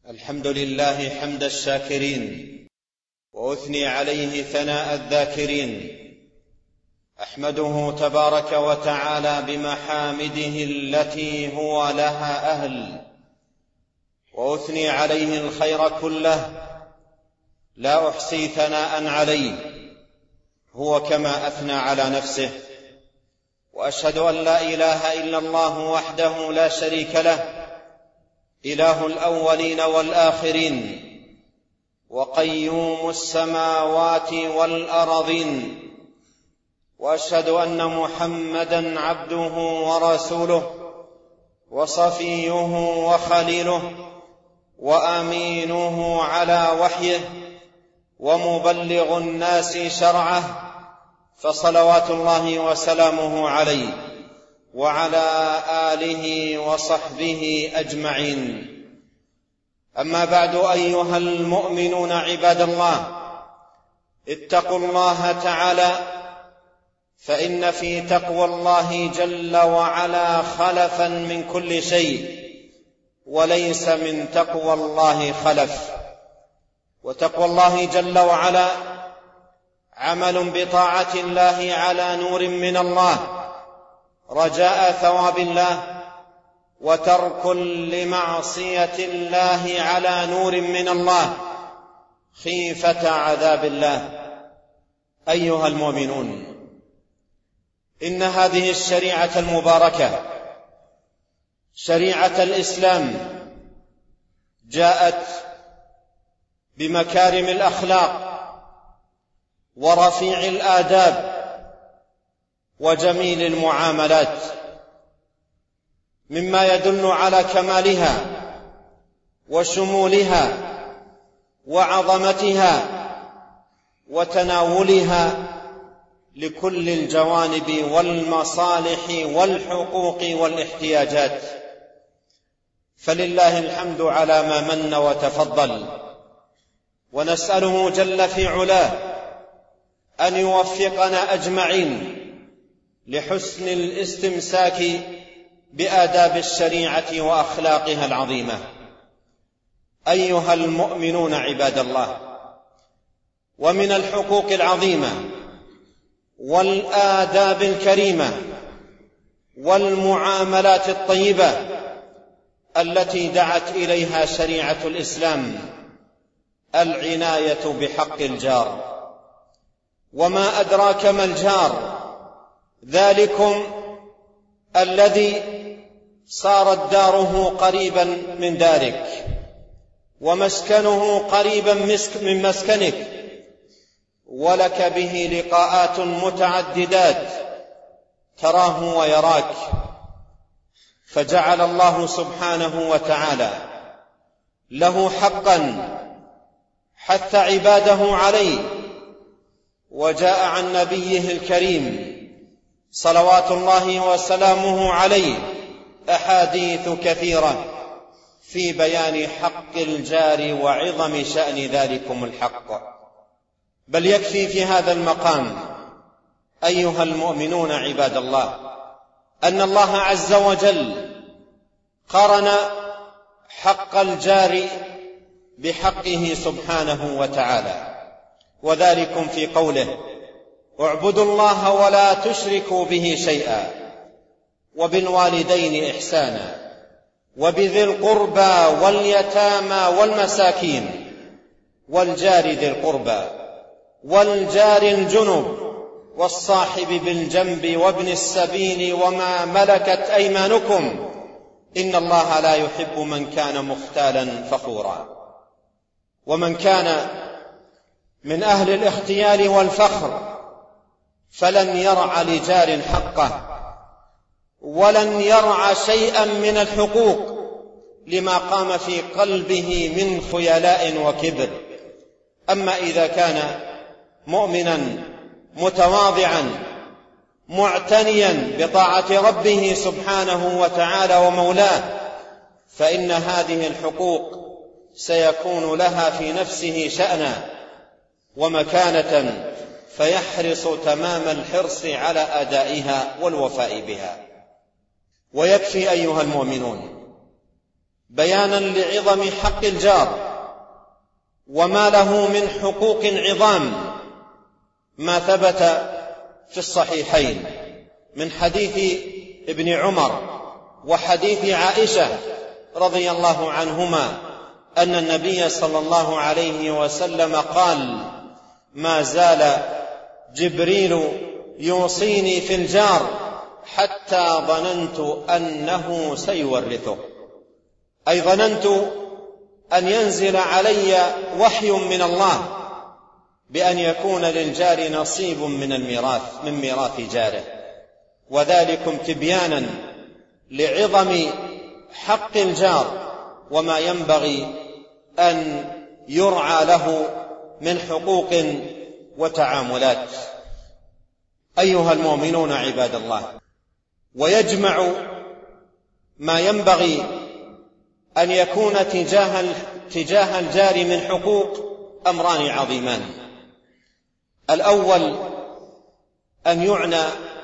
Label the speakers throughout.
Speaker 1: الحمد لله حمد الشاكرين، وأثني عليه ثناء الذاكرين. أحمده تبارك وتعالى بمحامده التي هو لها أهل، وأثني عليه الخير كله، لا أحصي ثناء عليه هو كما أثنى على نفسه. وأشهد أن لا إله إلا الله وحده لا شريك له، إله الأولين والآخرين، وقيوم السماوات والأرضين. وأشهد أن محمدًا عبده ورسوله، وصفيه وخليله، وأمينه على وحيه، ومبلغ الناس شرعه، فصلوات الله وسلامه عليه وعلى آله وصحبه أجمعين. أما بعد، أيها المؤمنون عباد الله، اتقوا الله تعالى، فإن في تقوى الله جل وعلا خلفا من كل شيء، وليس من تقوى الله خلف. وتقوى الله جل وعلا عمل بطاعة الله على نور من الله، رجاء ثواب الله، وترك لمعصية الله على نور من الله، خيفة عذاب الله. أيها المؤمنون، إن هذه الشريعة المباركة، شريعة الإسلام، جاءت بمكارم الأخلاق ورفيع الآداب وجميل المعاملات، مما يدل على كمالها وشمولها وعظمتها وتناولها لكل الجوانب والمصالح والحقوق والاحتياجات. فلله الحمد على ما من وتفضل، ونسأله جل في علاه أن يوفقنا أجمعين لحسن الاستمساك بآداب الشريعة وأخلاقها العظيمة. أيها المؤمنون عباد الله، ومن الحقوق العظيمة والآداب الكريمة والمعاملات الطيبة التي دعت إليها شريعة الإسلام العناية بحق الجار. وما أدراك ما الجار؟ ذلكم الذي صارت داره قريبا من دارك، ومسكنه قريبا من مسكنك، ولك به لقاءات متعددات تراه ويراك. فجعل الله سبحانه وتعالى له حقا حث عباده عليه، وجاء عن نبيه الكريم صلوات الله وسلامه عليه أحاديث كثيرة في بيان حق الجار وعظم شأن ذلكم الحق. بل يكفي في هذا المقام أيها المؤمنون عباد الله أن الله عز وجل قرن حق الجار بحقه سبحانه وتعالى، وذلكم في قوله: اعبدوا الله ولا تشركوا به شيئا، وبالوالدين إحسانا، وبذي القربى واليتامى والمساكين، والجار ذي القربى، والجار الجنب، والصاحب بالجنب، وابن السبيل، وما ملكت أيمانكم، إن الله لا يحب من كان مختالا فخورا. ومن كان من أهل الاختيال والفخر فلن يرع لجار حقه، ولن يرع شيئا من الحقوق لما قام في قلبه من خيلاء وكبر. أما إذا كان مؤمنا متواضعا معتنيا بطاعة ربه سبحانه وتعالى ومولاه، فإن هذه الحقوق سيكون لها في نفسه شأنا ومكانة، فيحرص تمام الحرص على أدائها والوفاء بها. ويكفي أيها المؤمنون بيانا لعظم حق الجار وما له من حقوق عظام، ما ثبت في الصحيحين من حديث ابن عمر وحديث عائشة رضي الله عنهما أن النبي صلى الله عليه وسلم قال: ما زال جبريل يوصيني في الجار حتى ظننت أنه سيورثه، أي ظننت أن ينزل علي وحي من الله بأن يكون للجار نصيب من الميراث، من ميراث جاره، وذلكم تبيانا لعظم حق الجار وما ينبغي أن يرعى له من حقوق وتعاملات. أيها المؤمنون عباد الله، ويجمع ما ينبغي أن يكون تجاه الجار من حقوق أمران عظيمان. الأول أن يعنى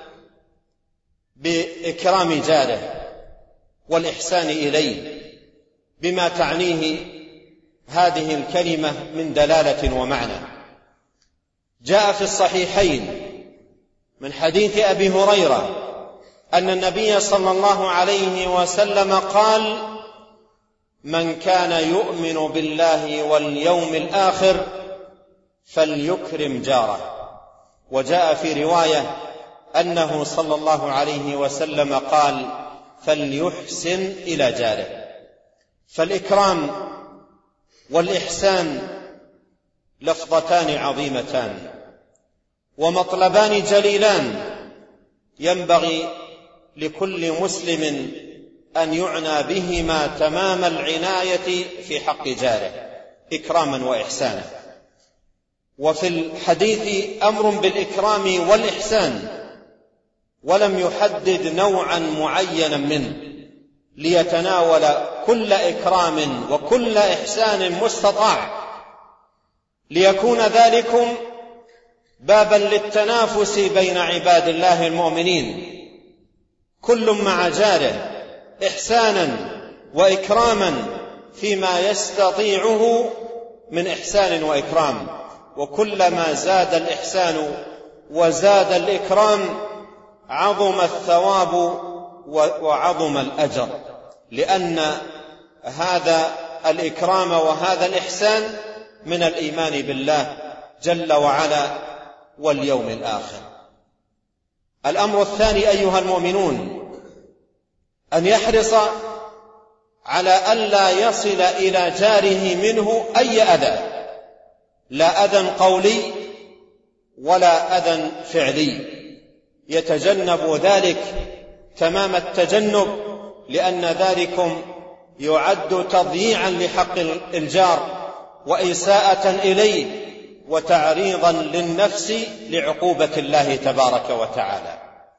Speaker 1: بإكرام جاره والإحسان إليه بما تعنيه هذه الكلمة من دلالة ومعنى. جاء في الصحيحين من حديث أبي هريرة أن النبي صلى الله عليه وسلم قال: من كان يؤمن بالله واليوم الآخر فليكرم جاره. وجاء في رواية أنه صلى الله عليه وسلم قال: فليحسن إلى جاره. فالإكرام والإحسان لفظتان عظيمتان ومطلبان جليلان ينبغي لكل مسلم أن يعنى بهما تمام العناية في حق جاره إكراما وإحسانا. وفي الحديث أمر بالإكرام والإحسان ولم يحدد نوعا معينا منه ليتناول كل إكرام وكل إحسان مستطاع، ليكون ذلكم بابا للتنافس بين عباد الله المؤمنين، كل مع جاره إحسانا وإكراما فيما يستطيعه من إحسان وإكرام. وكلما زاد الإحسان وزاد الإكرام عظم الثواب وعظم الأجر، لأن هذا الإكرام وهذا الإحسان من الإيمان بالله جل وعلا واليوم الآخر. الأمر الثاني أيها المؤمنون أن يحرص على ألا يصل إلى جاره منه أي أذى، لا أذى قولي ولا أذى فعلي، يتجنب ذلك تمام التجنب، لأن ذلكم يعد تضييعا لحق الجار وإساءة إليه وتعريضا للنفس لعقوبة الله تبارك وتعالى.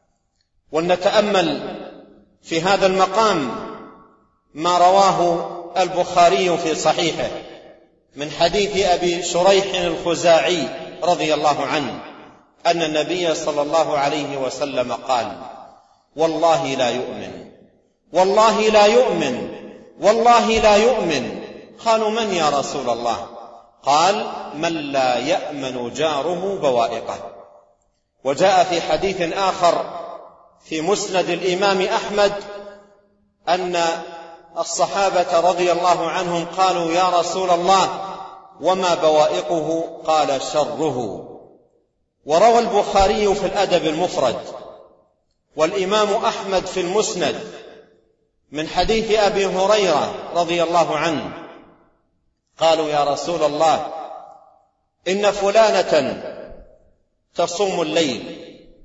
Speaker 1: ولنتأمل في هذا المقام ما رواه البخاري في صحيحه من حديث أبي شريح الخزاعي رضي الله عنه أن النبي صلى الله عليه وسلم قال: والله لا يؤمن، والله لا يؤمن، والله لا يؤمن. قالوا: من يا رسول الله؟ قال: من لا يأمن جاره بوائقه. وجاء في حديث آخر في مسند الإمام أحمد أن الصحابة رضي الله عنهم قالوا: يا رسول الله وما بوائقه؟ قال: شره. وروى البخاري في الأدب المفرد والإمام أحمد في المسند من حديث أبي هريرة رضي الله عنه قالوا: يا رسول الله إن فلانة تصوم الليل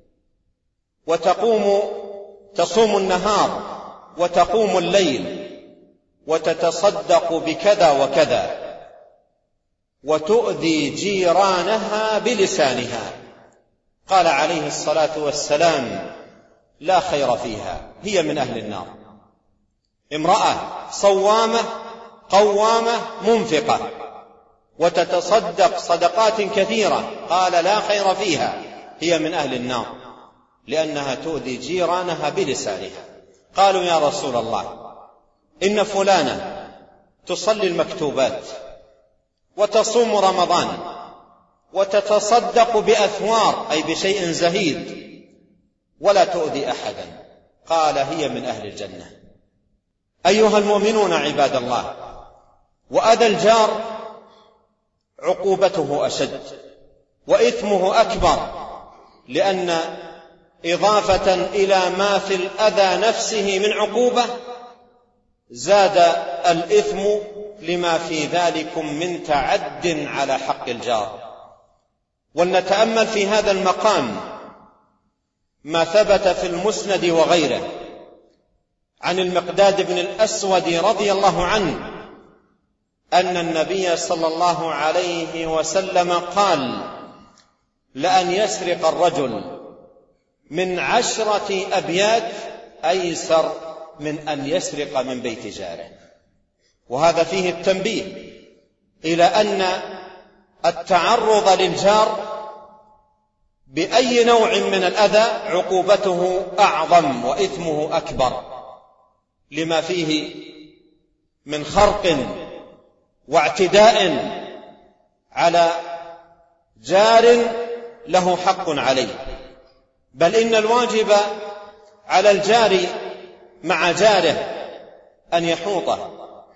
Speaker 1: تصوم النهار وتقوم الليل وتتصدق بكذا وكذا وتؤذي جيرانها بلسانها. قال عليه الصلاة والسلام: لا خير فيها، هي من أهل النار. امرأة صوامة قوامة منفقة وتتصدق صدقات كثيرة، قال: لا خير فيها، هي من أهل النار، لأنها تؤذي جيرانها بلسانها. قالوا: يا رسول الله إن فلانة تصلي المكتوبات وتصوم رمضان وتتصدق بأثوار أي بشيء زهيد ولا تؤذي أحدا، قال هي من أهل الجنة. أيها المؤمنون عباد الله، وأذى الجار عقوبته أشد وإثمه أكبر، لأن إضافة إلى ما في الأذى نفسه من عقوبة زاد الإثم لما في ذلك من تعد على حق الجار. ولنتأمل في هذا المقام ما ثبت في المسند وغيره عن المقداد بن الأسود رضي الله عنه أن النبي صلى الله عليه وسلم قال: لأن يسرق الرجل من 10 أبيات أيسر من أن يسرق من بيت جاره. وهذا فيه التنبيه إلى أن التعرض للجار بأي نوع من الأذى عقوبته أعظم وإثمه أكبر، لما فيه من خرق واعتداء على جار له حق عليه. بل إن الواجب على الجار مع جاره أن يحوطه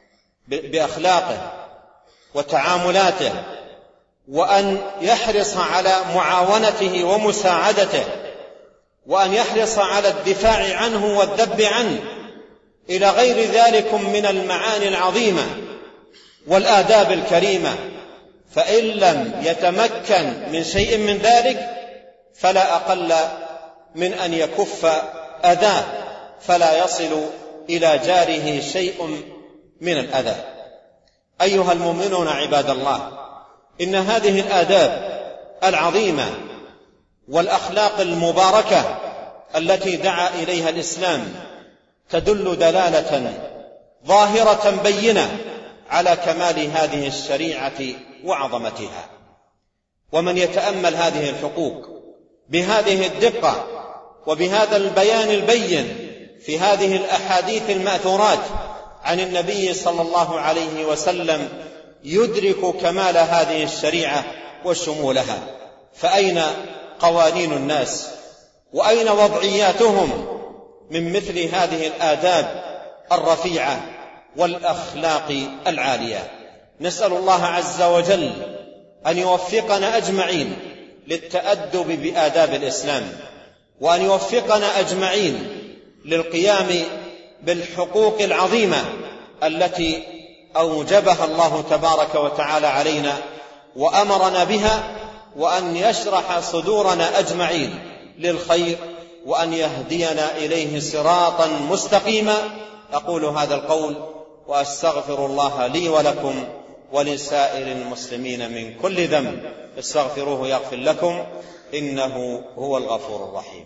Speaker 1: بأخلاقه وتعاملاته، وأن يحرص على معاونته ومساعدته، وأن يحرص على الدفاع عنه والذب عنه، إلى غير ذلك من المعاني العظيمة والآداب الكريمة. فإن لم يتمكن من شيء من ذلك فلا أقل من أن يكف أذاه، فلا يصل إلى جاره شيء من الأذى. أيها المؤمنون عباد الله، إن هذه الآداب العظيمة والأخلاق المباركة التي دعا إليها الإسلام تدل دلالة ظاهرة بينة على كمال هذه الشريعة وعظمتها. ومن يتأمل هذه الحقوق بهذه الدقة وبهذا البيان البين في هذه الأحاديث المأثورات عن النبي صلى الله عليه وسلم يدرك كمال هذه الشريعة وشمولها. فأين قوانين الناس وأين وضعياتهم من مثل هذه الآداب الرفيعة والأخلاق العالية؟ نسأل الله عز وجل أن يوفقنا أجمعين للتأدب بآداب الإسلام، وأن يوفقنا أجمعين للقيام بالحقوق العظيمة التي أوجبها الله تبارك وتعالى علينا وأمرنا بها، وأن يشرح صدورنا أجمعين للخير، وأن يهدينا إليه صراطا مستقيما. أقول هذا القول وأستغفر الله لي ولكم ولسائر المسلمين من كل ذنب، استغفروه يغفر لكم، إنه هو الغفور الرحيم.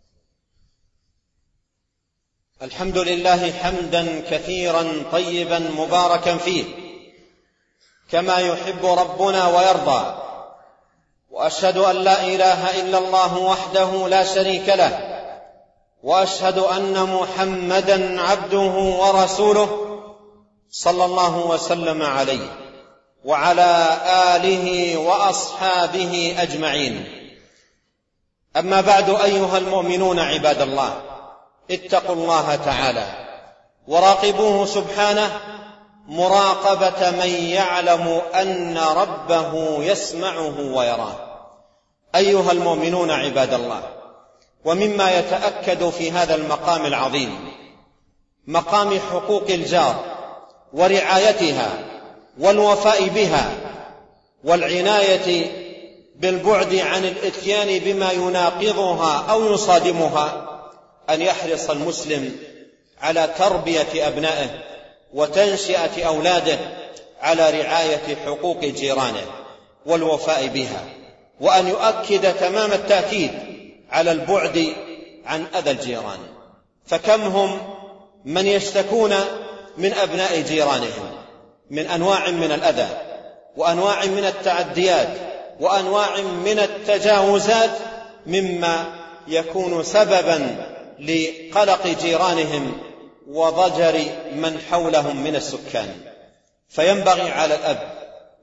Speaker 1: الحمد لله حمدا كثيرا طيبا مباركا فيه كما يحب ربنا ويرضى، وأشهد أن لا إله إلا الله وحده لا شريك له، وأشهد أن محمدا عبده ورسوله صلى الله وسلم عليه وعلى آله وأصحابه أجمعين. أما بعد، أيها المؤمنون عباد الله، اتقوا الله تعالى وراقبوه سبحانه مراقبة من يعلم أن ربه يسمعه ويراه. أيها المؤمنون عباد الله، ومما يتأكد في هذا المقام العظيم، مقام حقوق الجار ورعايتها والوفاء بها والعناية بالبعد عن الإتيان بما يناقضها أو يصادمها، أن يحرص المسلم على تربية أبنائه وتنشئة أولاده على رعاية حقوق جيرانه والوفاء بها، وأن يؤكد تمام التأكيد على البعد عن أذى الجيران. فكم هم من يشتكون من أبناء جيرانهم من أنواع من الأذى وأنواع من التعديات وأنواع من التجاوزات، مما يكون سببا لقلق جيرانهم وضجر من حولهم من السكان. فينبغي على الأب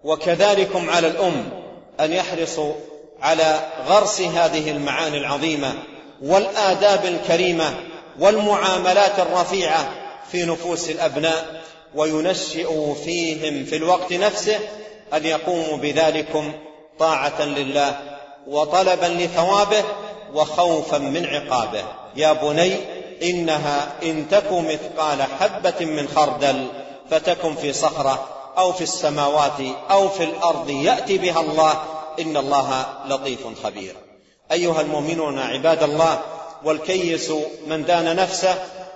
Speaker 1: وكذلكم على الأم أن يحرصوا على غرس هذه المعاني العظيمة والآداب الكريمة والمعاملات الرفيعة في نفوس الأبناء، وينشئوا فيهم في الوقت نفسه أن يقوموا بذلكم طاعة لله وطلبا لثوابه وخوفا من عقابه. يا بني إنها إن تك مثقال حبة من خردل فتكن في صخرة أو في السماوات أو في الأرض يأتي بها الله إن الله لطيف خبير. أيها المؤمنون عباد الله، والكيس من دان نفسه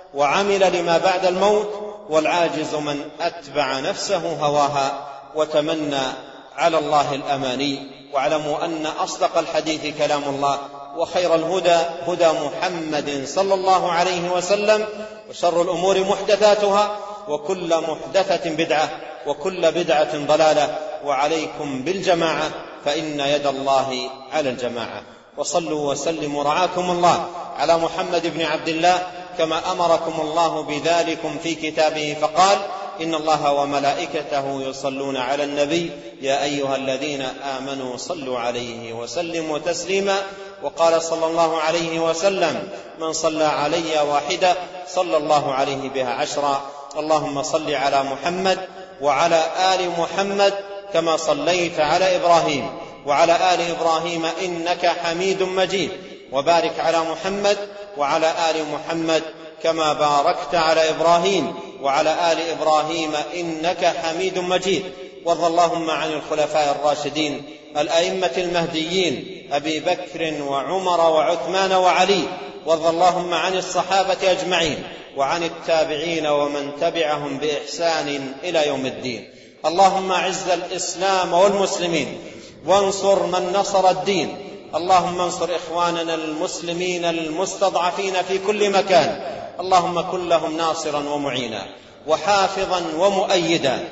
Speaker 1: وعمل لما بعد الموت، والعاجز من أتبع نفسه هواها وتمنى على الله الأماني. واعلموا أن أصدق الحديث كلام الله، وخير الهدى هدى محمد صلى الله عليه وسلم، وشر الأمور محدثاتها، وكل محدثة بدعة، وكل بدعة ضلالة، وعليكم بالجماعة فإن يد الله على الجماعة. وصلوا وسلموا رعاكم الله على محمد بن عبد الله كما أمركم الله بذلكم في كتابه، فقال: إن الله وملائكته يصلون على النبي يا أيها الذين آمنوا صلوا عليه وسلموا تسليما. وقال صلى الله عليه وسلم: من صلى علي واحدة صلى الله عليه بها عشرا. اللهم صل على محمد وعلى آل محمد كما صليت على إبراهيم وعلى آل إبراهيم إنك حميد مجيد، وبارك على محمد وعلى آل محمد كما باركت على إبراهيم وعلى آل إبراهيم إنك حميد مجيد. وارض اللهم عن الخلفاء الراشدين الأئمة المهديين أبي بكر وعمر وعثمان وعلي. وارض اللهم عن الصحابة أجمعين وعن التابعين ومن تبعهم بإحسان إلى يوم الدين. اللهم أعز الإسلام والمسلمين وانصر من نصر الدين. اللهم انصر إخواننا المسلمين المستضعفين في كل مكان. اللهم كن لهم ناصرا ومعينا وحافظا ومؤيدا.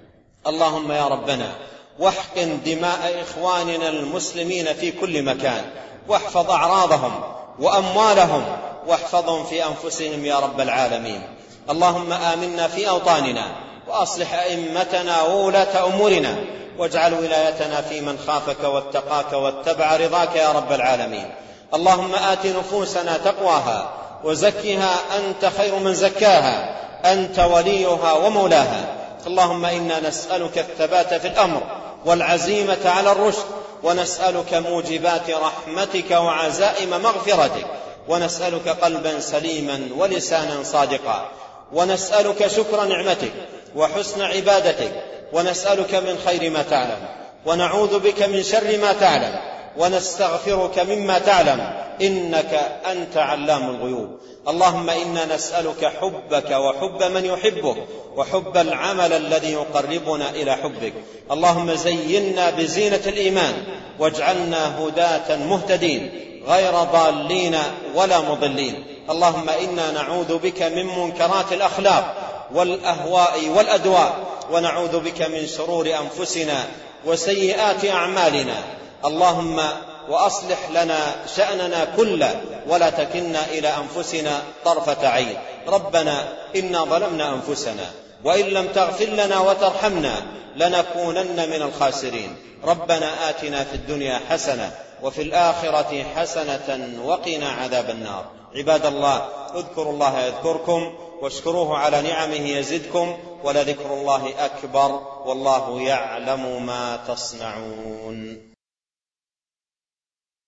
Speaker 1: اللهم يا ربنا واحقن دماء إخواننا المسلمين في كل مكان، واحفظ أعراضهم وأموالهم، واحفظهم في أنفسهم يا رب العالمين. اللهم آمنا في أوطاننا، وأصلح أئمتنا وولاة أمورنا، واجعل ولايتنا في من خافك واتقاك واتبع رضاك يا رب العالمين. اللهم آت نفوسنا تقواها وزكها أنت خير من زكاها، أنت وليها ومولاها. اللهم إنا نسألك الثبات في الأمر والعزيمة على الرشد، ونسألك موجبات رحمتك وعزائم مغفرتك، ونسألك قلبا سليما ولسانا صادقا، ونسألك شكر نعمتك وحسن عبادتك، ونسألك من خير ما تعلم، ونعوذ بك من شر ما تعلم، ونستغفرك مما تعلم، إنك أنت علام الغيوب. اللهم إنا نسألك حبك وحب من يحبك، وحب العمل الذي يقربنا إلى حبك. اللهم زينا بزينة الإيمان، واجعلنا هداة مهتدين غير ضالين ولا مضلين. اللهم إنا نعوذ بك من منكرات الأخلاق والأهواء والأدواء، ونعوذ بك من شرور أنفسنا وسيئات أعمالنا. اللهم وأصلح لنا شأننا كله، ولا تكلنا إلى أنفسنا طرفة عين. ربنا إنا ظلمنا أنفسنا، وإن لم تغفر لنا وترحمنا لنكونن من الخاسرين. ربنا آتنا في الدنيا حسنة وفي الآخرة حسنة وقنا عذاب النار. عباد الله، اذكروا الله يذكركم، واشكروه على نعمه يزدكم، ولذكر الله أكبر، والله يعلم ما تصنعون.